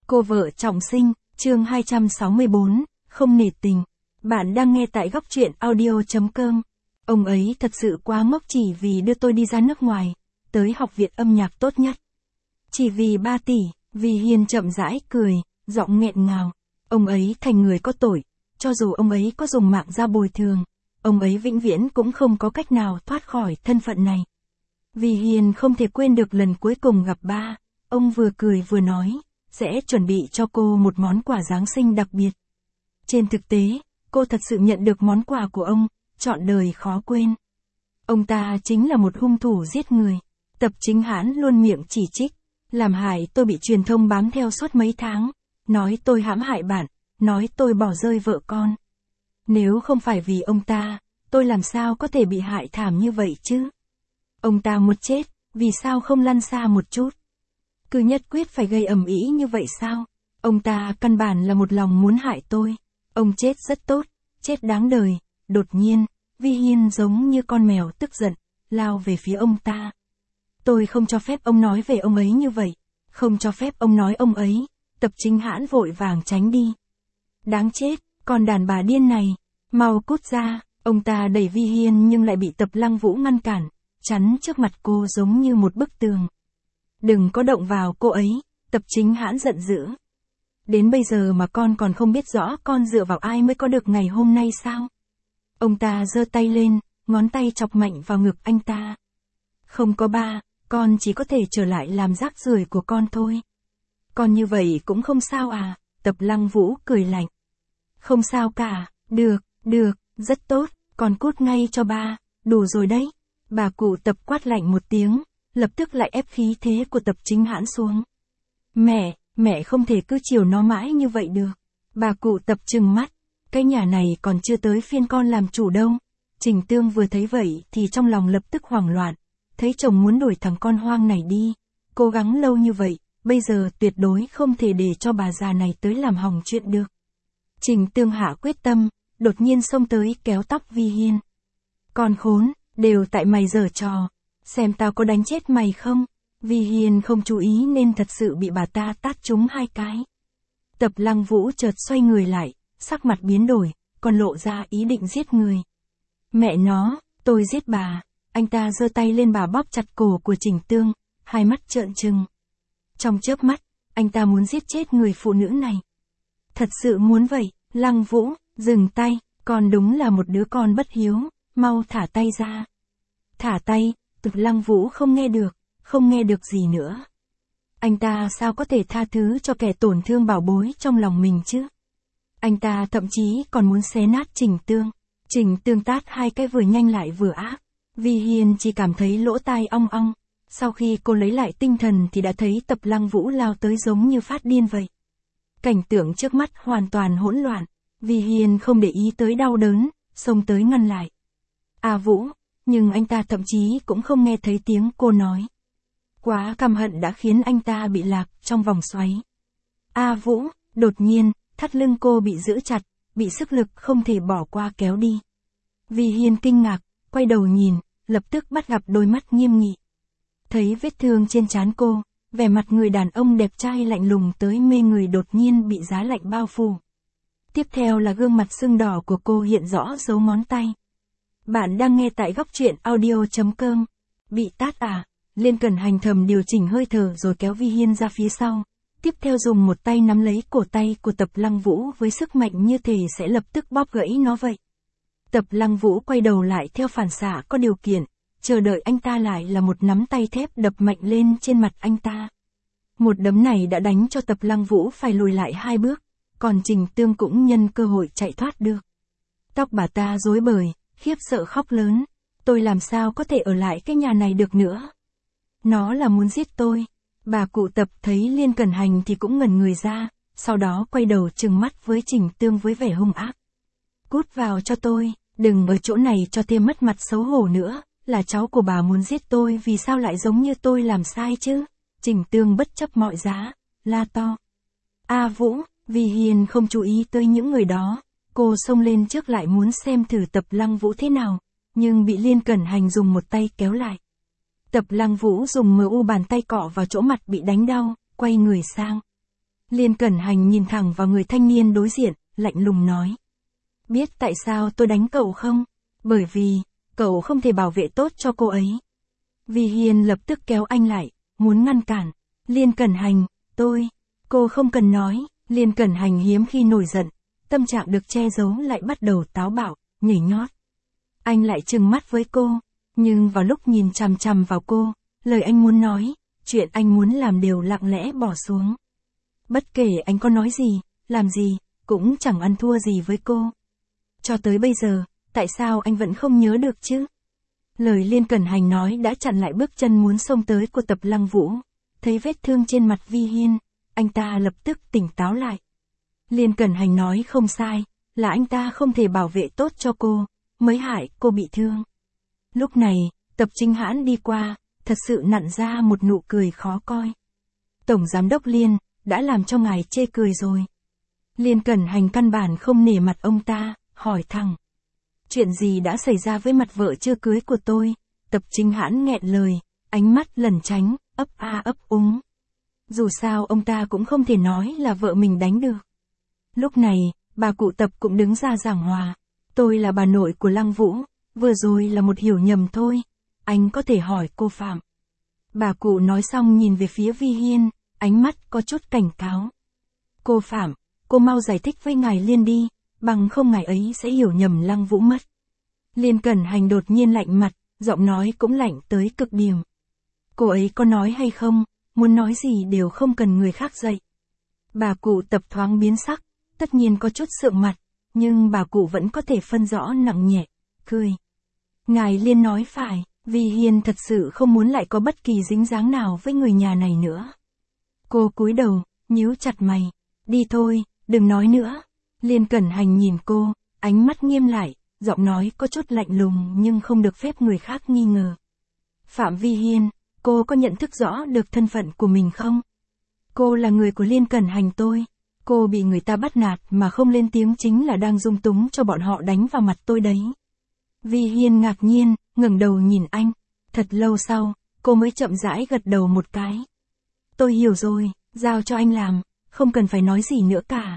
Cô vợ trọng sinh, chương 264, không nể tình. Bạn đang nghe tại góc truyện audio.com. Ông ấy thật sự quá ngốc chỉ vì đưa tôi đi ra nước ngoài, tới học viện âm nhạc tốt nhất. Chỉ vì 3 tỷ, vì Hiền chậm rãi cười, giọng nghẹn ngào. Ông ấy thành người có tội, cho dù ông ấy có dùng mạng ra bồi thường, ông ấy vĩnh viễn cũng không có cách nào thoát khỏi thân phận này. Vì Hiền không thể quên được lần cuối cùng gặp ba, ông vừa cười vừa nói, sẽ chuẩn bị cho cô một món quà Giáng sinh đặc biệt. Trên thực tế, cô thật sự nhận được món quà của ông, trọn đời khó quên. Ông ta chính là một hung thủ giết người. Tập Chính Hãn luôn miệng chỉ trích, làm hại tôi bị truyền thông bám theo suốt mấy tháng, nói tôi hãm hại bạn, nói tôi bỏ rơi vợ con. Nếu không phải vì ông ta, tôi làm sao có thể bị hại thảm như vậy chứ? Ông ta muốn chết, vì sao không lăn xa một chút? Cứ nhất quyết phải gây ầm ĩ như vậy sao? Ông ta căn bản là một lòng muốn hại tôi. Ông chết rất tốt, chết đáng đời. Đột nhiên, Vi Hiên giống như con mèo tức giận, lao về phía ông ta. Tôi không cho phép ông nói về ông ấy như vậy. Không cho phép ông nói ông ấy. Tập Chính Hãn vội vàng tránh đi. Đáng chết, con đàn bà điên này. Mau cút ra. Ông ta đẩy Vi Hiên nhưng lại bị Tập Lăng Vũ ngăn cản, chắn trước mặt cô giống như một bức tường. Đừng có động vào cô ấy, Tập Chính Hãn giận dữ. Đến bây giờ mà con còn không biết rõ con dựa vào ai mới có được ngày hôm nay sao? Ông ta giơ tay lên, ngón tay chọc mạnh vào ngực anh ta. Không có ba, con chỉ có thể trở lại làm rác rưởi của con thôi. Con như vậy cũng không sao à? Tập Lăng Vũ cười lạnh. Không sao cả, được, rất tốt, con cút ngay cho ba, đủ rồi đấy. Bà cụ Tập quát lạnh một tiếng, lập tức lại ép khí thế của Tập Chính Hãn xuống. Mẹ không thể cứ chiều nó mãi như vậy được. Bà cụ Tập trừng mắt, cái nhà này còn chưa tới phiên con làm chủ đâu. Trình Tương vừa thấy vậy thì trong lòng lập tức hoảng loạn, thấy chồng muốn đuổi thằng con hoang này đi. Cố gắng lâu như vậy, bây giờ tuyệt đối không thể để cho bà già này tới làm hỏng chuyện được. Trình Tương hạ quyết tâm, đột nhiên xông tới kéo tóc Vi Hiên. Con khốn, đều tại mày giở trò, xem tao có đánh chết mày không? Vi Hiên không chú ý nên thật sự bị bà ta tát trúng 2 cái. Tập Lăng Vũ chợt xoay người lại, sắc mặt biến đổi, còn lộ ra ý định giết người. Mẹ nó, tôi giết bà. Anh ta giơ tay lên bà bóp chặt cổ của Trình Tương, hai mắt trợn trừng. Trong chớp mắt, anh ta muốn giết chết người phụ nữ này. Thật sự muốn vậy. Lăng Vũ, dừng tay, con đúng là một đứa con bất hiếu, mau thả tay ra. Thả tay. Tập Lăng Vũ không nghe được gì nữa. Anh ta sao có thể tha thứ cho kẻ tổn thương bảo bối trong lòng mình chứ? Anh ta thậm chí còn muốn xé nát Trình Tương. Trình Tương tát 2 cái vừa nhanh lại vừa ác. Vi Hiên chỉ cảm thấy lỗ tai ong ong. Sau khi cô lấy lại tinh thần thì đã thấy Tập Lăng Vũ lao tới giống như phát điên vậy. Cảnh tượng trước mắt hoàn toàn hỗn loạn. Vi Hiên không để ý tới đau đớn, xông tới ngăn lại. Vũ, nhưng anh ta thậm chí cũng không nghe thấy tiếng cô nói. Quá căm hận đã khiến anh ta bị lạc trong vòng xoáy. Vũ, đột nhiên, thắt lưng cô bị giữ chặt, bị sức lực không thể bỏ qua kéo đi. Vi Hiên kinh ngạc, quay đầu nhìn, lập tức bắt gặp đôi mắt nghiêm nghị. Thấy vết thương trên trán cô, vẻ mặt người đàn ông đẹp trai lạnh lùng tới mê người đột nhiên bị giá lạnh bao phủ. Tiếp theo là gương mặt sưng đỏ của cô hiện rõ dấu ngón tay. Bạn đang nghe tại góc truyện audio.com. Bị tát à? Liên Cẩn Hành thầm điều chỉnh hơi thở rồi kéo Vi Hiên ra phía sau. Tiếp theo dùng một tay nắm lấy cổ tay của Tập Lăng Vũ với sức mạnh như thể sẽ lập tức bóp gãy nó vậy. Tập Lăng Vũ quay đầu lại theo phản xạ có điều kiện, chờ đợi anh ta lại là một nắm tay thép đập mạnh lên trên mặt anh ta. Một đấm này đã đánh cho Tập Lăng Vũ phải lùi lại 2 bước, còn Trình Tương cũng nhân cơ hội chạy thoát được. Tóc bà ta rối bời, khiếp sợ khóc lớn. Tôi làm sao có thể ở lại cái nhà này được nữa? Nó là muốn giết tôi. Bà cụ Tập thấy Liên Cẩn Hành thì cũng ngẩn người ra, sau đó quay đầu trừng mắt với Trình Tương với vẻ hung ác. Cút vào cho tôi, đừng ở chỗ này cho thêm mất mặt xấu hổ nữa, là cháu của bà muốn giết tôi vì sao lại giống như tôi làm sai chứ? Trình Tương bất chấp mọi giá, la to. Vũ, Vi Hiên không chú ý tới những người đó, cô xông lên trước lại muốn xem thử Tập Lăng Vũ thế nào, nhưng bị Liên Cẩn Hành dùng một tay kéo lại. Tập Lăng Vũ dùng bàn tay cọ vào chỗ mặt bị đánh đau, quay người sang. Liên Cẩn Hành nhìn thẳng vào người thanh niên đối diện, lạnh lùng nói. Biết tại sao tôi đánh cậu không? Bởi vì, cậu không thể bảo vệ tốt cho cô ấy. Vi Hiên lập tức kéo anh lại, muốn ngăn cản. Liên Cẩn Hành, cô không cần nói. Liên Cẩn Hành hiếm khi nổi giận, tâm trạng được che giấu lại bắt đầu táo bạo, nhảy nhót. Anh lại trừng mắt với cô, nhưng vào lúc nhìn chằm chằm vào cô, lời anh muốn nói, chuyện anh muốn làm đều lặng lẽ bỏ xuống. Bất kể anh có nói gì, làm gì, cũng chẳng ăn thua gì với cô. Cho tới bây giờ, tại sao anh vẫn không nhớ được chứ? Lời Liên Cẩn Hành nói đã chặn lại bước chân muốn xông tới của Tập Lăng Vũ. Thấy vết thương trên mặt Vi Hiên, anh ta lập tức tỉnh táo lại. Liên Cẩn Hành nói không sai, là anh ta không thể bảo vệ tốt cho cô, mới hại cô bị thương. Lúc này, Tập Chính Hãn đi qua, thật sự nặn ra một nụ cười khó coi. Tổng Giám đốc Liên, đã làm cho ngài chê cười rồi. Liên Cẩn Hành căn bản không nể mặt ông ta, hỏi thẳng. Chuyện gì đã xảy ra với mặt vợ chưa cưới của tôi? Tập Chính Hãn nghẹn lời, ánh mắt lẩn tránh, ấp a ấp úng. Dù sao ông ta cũng không thể nói là vợ mình đánh được. Lúc này, bà cụ Tập cũng đứng ra giảng hòa. Tôi là bà nội của Lăng Vũ, vừa rồi là một hiểu nhầm thôi. Anh có thể hỏi cô Phạm. Bà cụ nói xong nhìn về phía Vi Hiên, ánh mắt có chút cảnh cáo. Cô Phạm, cô mau giải thích với ngài Liên đi, bằng không ngài ấy sẽ hiểu nhầm Lăng Vũ mất. Liên Cẩn Hành đột nhiên lạnh mặt, giọng nói cũng lạnh tới cực điểm. Cô ấy có nói hay không, muốn nói gì đều không cần người khác dạy. Bà cụ Tập thoáng biến sắc, tất nhiên có chút sượng mặt, nhưng bà cụ vẫn có thể phân rõ nặng nhẹ, cười. Ngài Liên nói phải, Vi Hiên thật sự không muốn lại có bất kỳ dính dáng nào với người nhà này nữa. Cô cúi đầu, nhíu chặt mày. Đi thôi, đừng nói nữa. Liên Cẩn Hành nhìn cô, ánh mắt nghiêm lại, giọng nói có chút lạnh lùng nhưng không được phép người khác nghi ngờ. Phạm Vi Hiên, cô có nhận thức rõ được thân phận của mình không? Cô là người của Liên Cẩn Hành tôi. Cô bị người ta bắt nạt mà không lên tiếng chính là đang dung túng cho bọn họ đánh vào mặt tôi đấy. Vi Hiên ngạc nhiên, ngẩng đầu nhìn anh. Thật lâu sau, cô mới chậm rãi gật đầu một cái. Tôi hiểu rồi, giao cho anh làm, không cần phải nói gì nữa cả.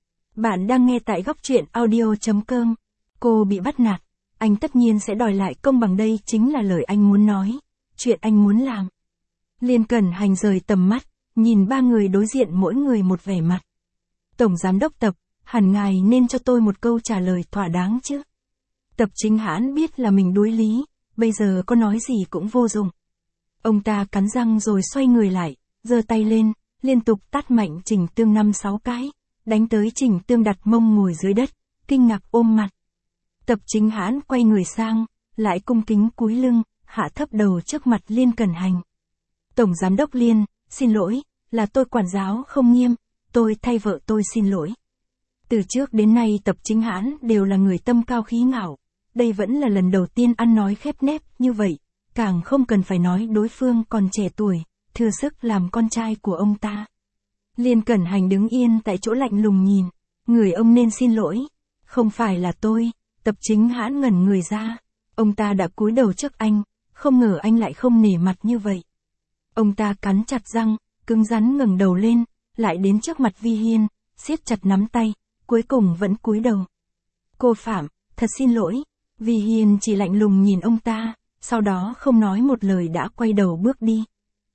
Bạn đang nghe tại góc truyện audio.com. Cô bị bắt nạt, anh tất nhiên sẽ đòi lại công bằng, đây chính là lời anh muốn nói, chuyện anh muốn làm. Liên Cẩn Hành rời tầm mắt, nhìn ba người đối diện mỗi người một vẻ mặt. Tổng Giám đốc Tập, hẳn ngài nên cho tôi một câu trả lời thỏa đáng chứ. Tập Chính Hãn biết là mình đối lý, bây giờ có nói gì cũng vô dụng. Ông ta cắn răng rồi xoay người lại, giơ tay lên, liên tục tát mạnh Trình Tương 5-6 cái, đánh tới Trình Tương đặt mông ngồi dưới đất, kinh ngạc ôm mặt. Tập Chính Hãn quay người sang, lại cung kính cúi lưng, hạ thấp đầu trước mặt Liên Cẩn Hành. Tổng Giám đốc Liên, xin lỗi, là tôi quản giáo không nghiêm, tôi thay vợ tôi xin lỗi. Từ trước đến nay Tập Chính Hãn đều là người tâm cao khí ngạo, đây vẫn là lần đầu tiên ăn nói khép nép như vậy, càng không cần phải nói đối phương còn trẻ tuổi, thừa sức làm con trai của ông ta. Liên Cẩn Hành đứng yên tại chỗ lạnh lùng nhìn, người ông nên xin lỗi, không phải là tôi. Tập Chính Hãn ngẩn người ra, ông ta đã cúi đầu trước anh, không ngờ anh lại không nể mặt như vậy. Ông ta cắn chặt răng, cứng rắn ngẩng đầu lên, lại đến trước mặt Vi Hiên, siết chặt nắm tay, cuối cùng vẫn cúi đầu. Cô Phạm, thật xin lỗi. Vi Hiên chỉ lạnh lùng nhìn ông ta, sau đó không nói một lời đã quay đầu bước đi.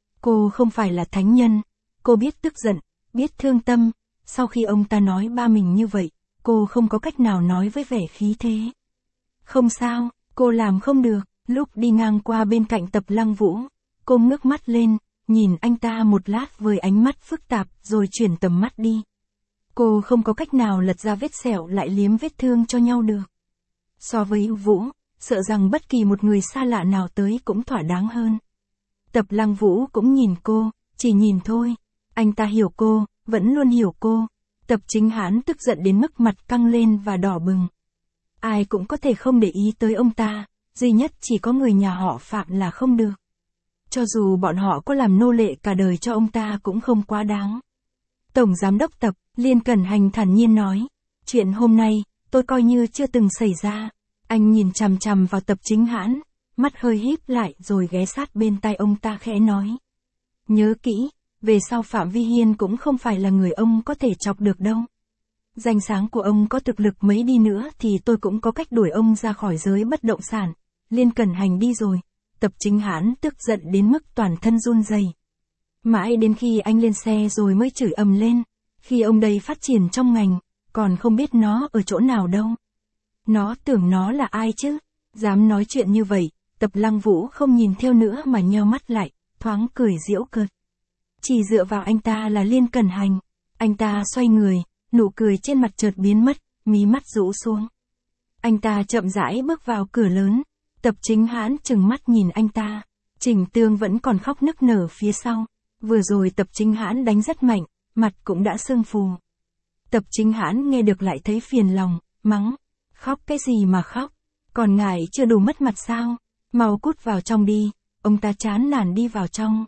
Cô không phải là thánh nhân, cô biết tức giận, biết thương tâm, sau khi ông ta nói ba mình như vậy, cô không có cách nào nói với vẻ khí thế. Không sao, cô làm không được. Lúc đi ngang qua bên cạnh Tập Lăng Vũ, cô ngước mắt lên, nhìn anh ta một lát với ánh mắt phức tạp rồi chuyển tầm mắt đi. Cô không có cách nào lật ra vết sẹo lại liếm vết thương cho nhau được. So với Vũ, sợ rằng bất kỳ một người xa lạ nào tới cũng thỏa đáng hơn. Tập Lăng Vũ cũng nhìn cô, chỉ nhìn thôi. Anh ta hiểu cô, vẫn luôn hiểu cô. Tập Chính Hãn tức giận đến mức mặt căng lên và đỏ bừng. Ai cũng có thể không để ý tới ông ta, duy nhất chỉ có người nhà họ Phạm là không được. Cho dù bọn họ có làm nô lệ cả đời cho ông ta cũng không quá đáng. Tổng Giám đốc Tập, Liên Cẩn Hành thản nhiên nói, chuyện hôm nay, tôi coi như chưa từng xảy ra. Anh nhìn chằm chằm vào Tập Chính Hãn, mắt hơi híp lại rồi ghé sát bên tai ông ta khẽ nói. Nhớ kỹ, về sau Phạm Vi Hiên cũng không phải là người ông có thể chọc được đâu. Danh sáng của ông có thực lực mấy đi nữa thì tôi cũng có cách đuổi ông ra khỏi giới bất động sản. Liên Cẩn Hành đi rồi, Tập Chính Hãn tức giận đến mức toàn thân run rẩy. Mãi đến khi anh lên xe rồi mới chửi ầm lên, khi ông đây phát triển trong ngành, còn không biết nó ở chỗ nào đâu. Nó tưởng nó là ai chứ, dám nói chuyện như vậy. Tập Lăng Vũ không nhìn theo nữa mà nheo mắt lại, thoáng cười giễu cợt. Chỉ dựa vào anh ta là Liên Cẩn Hành. Anh ta xoay người, nụ cười trên mặt chợt biến mất, mí mắt rũ xuống. Anh ta chậm rãi bước vào cửa lớn. Tập Chính Hãn trừng mắt nhìn anh ta. Trình Tương vẫn còn khóc nức nở phía sau. Vừa rồi Tập Chính Hãn đánh rất mạnh, mặt cũng đã sưng phù. Tập Chính Hãn nghe được lại thấy phiền lòng, mắng. Khóc cái gì mà khóc? Còn ngài chưa đủ mất mặt sao? Mau cút vào trong đi. Ông ta chán nản đi vào trong.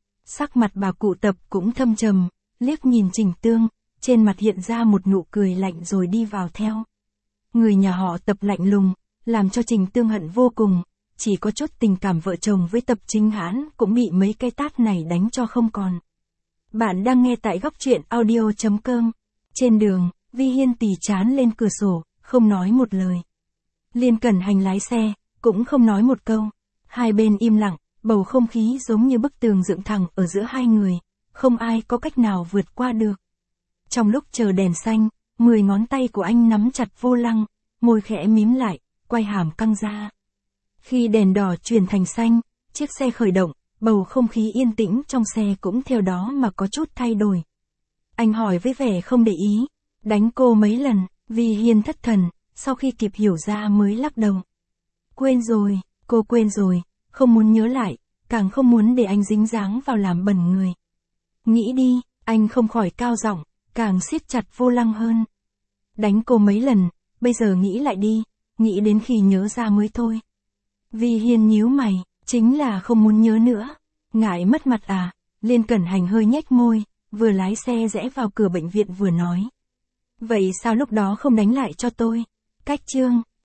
Sắc mặt bà cụ Tập cũng thâm trầm, liếc nhìn Trình Tương, trên mặt hiện ra một nụ cười lạnh rồi đi vào theo. Người nhà họ Tập lạnh lùng, làm cho Trình Tương hận vô cùng, chỉ có chút tình cảm vợ chồng với Tập Chính Hãn cũng bị mấy cái tát này đánh cho không còn. Bạn đang nghe tại góc truyện audio.com. Trên đường, Vi Hiên tì trán lên cửa sổ, không nói một lời. Liên Cẩn Hành lái xe, cũng không nói một câu. Hai bên im lặng, bầu không khí giống như bức tường dựng thẳng ở giữa hai người, không ai có cách nào vượt qua được. Trong lúc chờ đèn xanh, 10 ngón tay của anh nắm chặt vô lăng, môi khẽ mím lại, quay hàm căng ra. Khi đèn đỏ chuyển thành xanh, chiếc xe khởi động, bầu không khí yên tĩnh trong xe cũng theo đó mà có chút thay đổi. Anh hỏi với vẻ không để ý, đánh cô mấy lần, Vi Hiên thất thần, sau khi kịp hiểu ra mới lắc đầu. Quên rồi, cô quên rồi, không muốn nhớ lại, càng không muốn để anh dính dáng vào làm bẩn người. Nghĩ đi, anh không khỏi cao giọng, càng siết chặt vô lăng hơn. Đánh cô mấy lần, bây giờ nghĩ lại đi, nghĩ đến khi nhớ ra mới thôi. Vi Hiên nhíu mày, chính là không muốn nhớ nữa. Ngại mất mặt à? Liên Cẩn Hành hơi nhếch môi, vừa lái xe rẽ vào cửa bệnh viện vừa nói. Vậy sao lúc đó không đánh lại cho tôi? Cách chương,